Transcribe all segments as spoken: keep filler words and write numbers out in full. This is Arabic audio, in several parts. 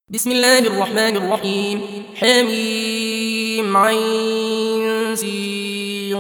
بسم الله الرحمن الرحيم. حميم عين سين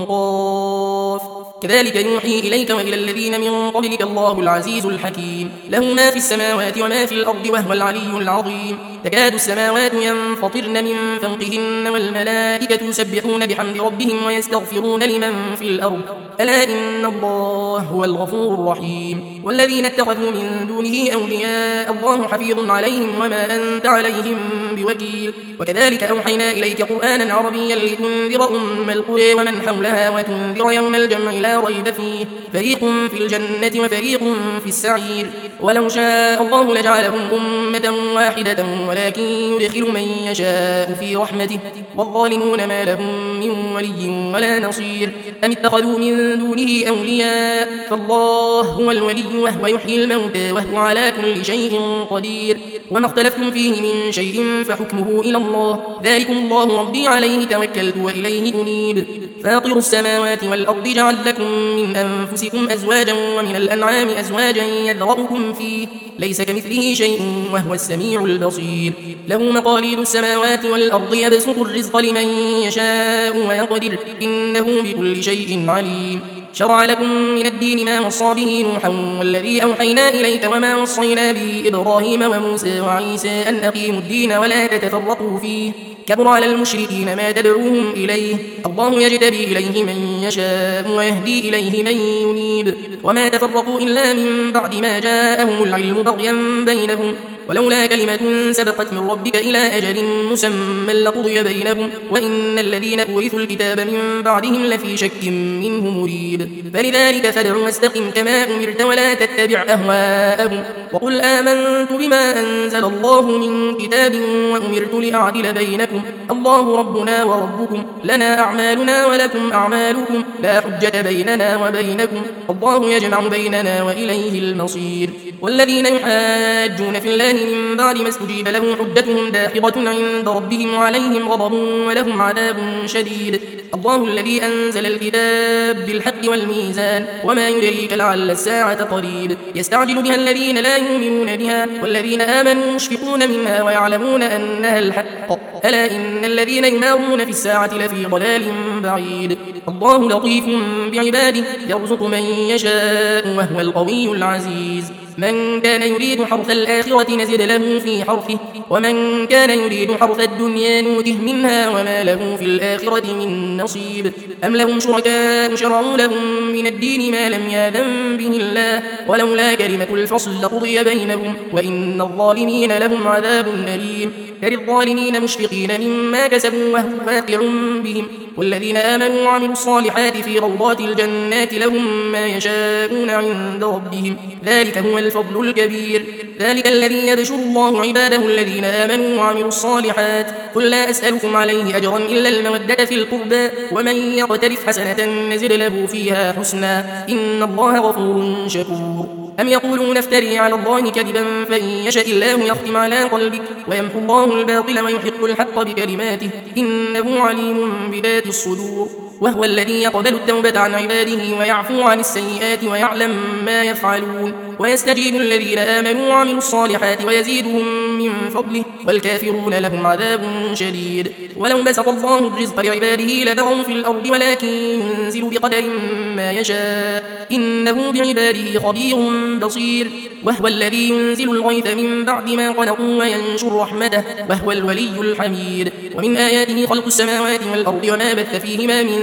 قاف. كذلك يوحي إليك وإلى الذين من قبلك الله العزيز الحكيم، له ما في السماوات وما في الأرض وهو العلي العظيم. تكاد السماوات ينفطرن من فوقهن والملائكة يسبحون بحمد ربهم ويستغفرون لمن في الأرض ألا إن الله هو الغفور الرحيم. والذين اتخذوا من دونه أولياء الله حفيظ عليهم وما أنت عليهم بوكيل. وكذلك أوحينا إليك قرآنا عربيا لتنذر أم القرى ومن حولها وتنذر يوم الجمع لا ريب فيه، فريق في الجنة وفريق في السعير. ولو شاء الله لجعلهم أمة واحدة ولكن يدخل من يشاء في رحمته، والظالمون ما لهم من ولي ولا نصير. أم اتخذوا من دونه أولياء، فالله هو الولي وهو يحيي الموتى وهو على كل شيء قدير. وما اختلفتم فيه من شيء فحكمه إلى الله، ذلكم الله ربي عليه توكلت وإليه أنيب. فاطر السماوات والأرض جعل لكم من أنفسكم أزواجا ومن الأنعام أزواجا يذرأكم فيه، ليس كمثله شيء وهو السميع البصير. له مقاليد السماوات والأرض يبسط الرزق لمن يشاء ويقدر، إنه بكل شيء عليم. شرع لكم من الدين ما وصى به نوحا والذي أوحينا إليك وما وصينا به إبراهيم وموسى وعيسى أن أقيموا الدين ولا تتفرقوا فيه، كبر على المشركين ما تدعوهم إليه. الله يجتبي إليه من يشاء ويهدي إليه من ينيب. وما تفرقوا إلا من بعد ما جاءهم العلم بغيا بينهم، ولولا كلمة سبقت من ربك إلى أجل مسمى لقضي بينهم، وإن الذين أورثوا الكتاب من بعدهم لفي شك منه مريب. فلذلك فادع واستقم كما أمرت ولا تتبع أهواءهم، وقل آمنت بما أنزل الله من كتاب وأمرت لأعدل بينكم، الله ربنا وربكم لنا أعمالنا ولكم أعمالكم لا حجة بيننا وبينكم، الله يجمع بيننا وإليه المصير. والذين يحاجون في الله من بعد ما استجيب له حجتهم داحضة عند ربهم وعليهم غضب ولهم عذاب شديد. الله الذي أنزل الكتاب بالحق والميزان، وما يدريك لعل الساعة قريب. يستعجل بها الذين لا يؤمنون بها، والذين آمنوا مشفقون منها ويعلمون أنها الحق، ألا إن الذين يمارون في الساعة لفي ضلال بعيد. الله لطيف بعباده يرزق من يشاء وهو القوي العزيز. من كان يريد حرث الآخرة نزد له في حرثه، ومن كان يريد حرث الدنيا نوته منها وما له في الآخرة من نصيب. أم لهم شركاء شرعوا لهم من الدين ما لم يأذن به الله، ولولا كلمة الفصل لقضي بينهم، وإن الظالمين لهم عذاب أليم. ترى الظالمين مشفقين مما كسبوا وهو واقع بهم، والذين آمنوا وعملوا الصالحات في روضات الجنات لهم ما يشاءون عند ربهم، ذلك هو الفضل الكبير. ذلك الذي يبشر الله عباده الذين آمنوا وعملوا الصالحات. قل لا أسألكم عليه أجرا إلا المودة في القربى، ومن يقترف حسنة نزد له فيها حسنا، إن الله غفور شكور. أم يقولون افتري على الله كذبا، فإن يشاء الله يختم على قلبك ويمحو الله الباطل ويحق الحق بكلماته، إنه عليم بذات الصدور. وهو الذي يقبل التوبة عن عباده ويعفو عن السيئات ويعلم ما يفعلون، ويستجيب الذين آمنوا وعملوا الصالحات ويزيدهم من فضله، والكافرون لهم عذاب شديد. ولو بسط الله الرزق لعباده لبغوا في الأرض ولكن ينزل بقدر ما يشاء، إنه بعباده خبير بصير. وهو الذي ينزل الغيث من بعد ما قنطوا وينشر رحمته، وهو الولي الحميد. ومن آياته خلق السماوات والأرض وما بث فيهما من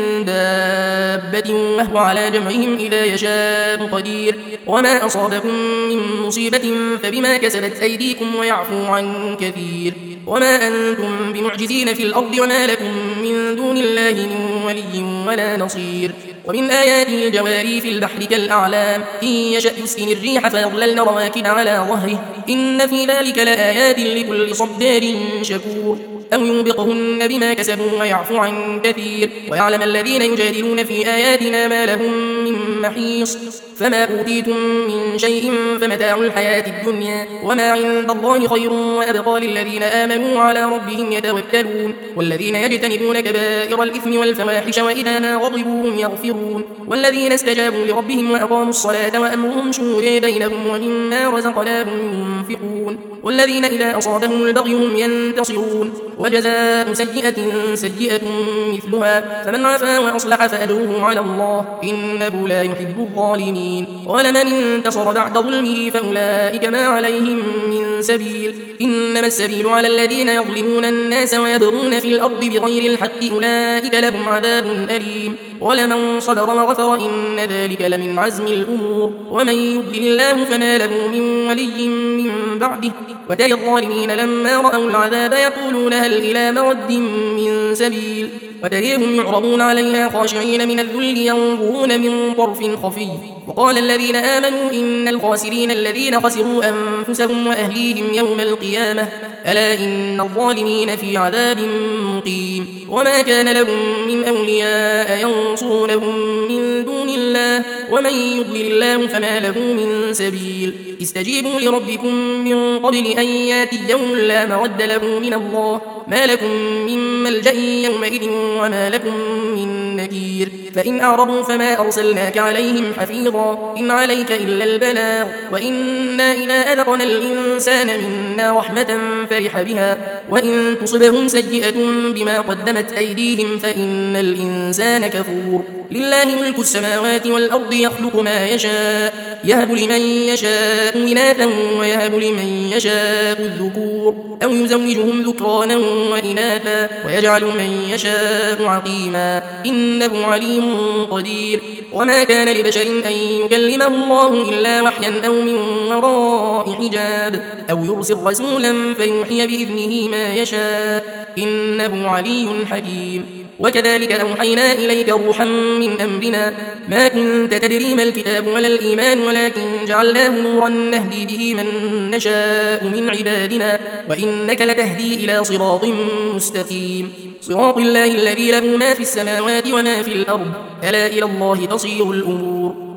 دابة، وهو على جمعهم إذا يشاء قدير. وما أصابكم من مصيبة فبما كسبت أيديكم ويعفو عن كثير. وما أنتم بمعجزين في الأرض وما لكم من دون الله من ولي ولا نصير. ومن آياته الجواري في البحر كالأعلام، إن يشأ يسكن الريح فيظللن رواكد على ظهره، إن في ذلك لآيات لكل صبار شكور. أو يوبقهن بما كسبوا ويعفو عن كثير، ويعلم الذين يجادلون في آياتنا ما لهم من محيص. فما أوتيتم من شيء فمتاع الحياة الدنيا وما عند الله خير وأبقى للذين آمنوا على ربهم يتوكلون والذين يجتنبون كبائر الإثم والفواحش وإذا ما غضبوا هم يغفرون والذين استجابوا لربهم وأقاموا الصلاة وأمرهم شورى بينهم ومما رزقناهم ينفقون والذين إذا أصابهم البغي هم ينتصرون وجزاء سيئة سيئة مثلها فمن عفا وأصلح فأجره على الله إنه لا يحب الظالمين ولمن انتصر بعد ظلمه فأولئك ما عليهم من سبيل إنما السبيل على الذين يظلمون الناس ويبغون في الأرض بغير الحق أولئك لهم عذاب أليم ولمن صبر وغفر إن ذلك لمن عزم الأمور ومن يضلل الله فما له من ولي من بعده وترى الظالمين لما رأوا العذاب يقولون هل إلى مرد من سبيل وتريهم يعرضون عليها خاشعين من الذل ينظرون من طرف خفي وقال الذين آمنوا إن الخاسرين الذين خسروا أنفسهم وأهليهم يوم القيامة ألا إن الظالمين في عذاب مقيم وما كان لهم من أولياء ينصرونهم من دون الله ومن يضلل الله فما له من سبيل استجيبوا لربكم من قبل أن ياتي يوم لا مرد له من الله ما لكم من ملجأ يومئذ وما لكم من نكير فإن أعرضوا فما أرسلناك عليهم حفيظا إن عليك إلا البلاغ وإنا إذا أذقنا الإنسان منا رحمة فرح بها وإن تصبهم سيئة بما قدمت أيديهم فإن الإنسان كفور لله ملك السماوات والأرض يخلق ما يشاء يهب لمن يشاء إناثا ويهب لمن يشاء الذكور أو يزوجهم ذكرانا وإناثا ويجعل من يشاء عقيما إنه عليم قدير وما كان لبشر أن يكلمه الله إلا وحيا أو من وراء حجاب أو يرسل رسولا فيوحي بإذنه ما يشاء إنه علي حكيم وكذلك أوحينا إليك روحا من أمرنا ما كنت تدري ما الكتاب ولا الإيمان ولكن جعلناه نورا نهدي به من نشاء من عبادنا وإنك لتهدي إلى صراط مستقيم صراط الله الذي له ما في السماوات وما في الأرض ألا إلى الله تصير الأمور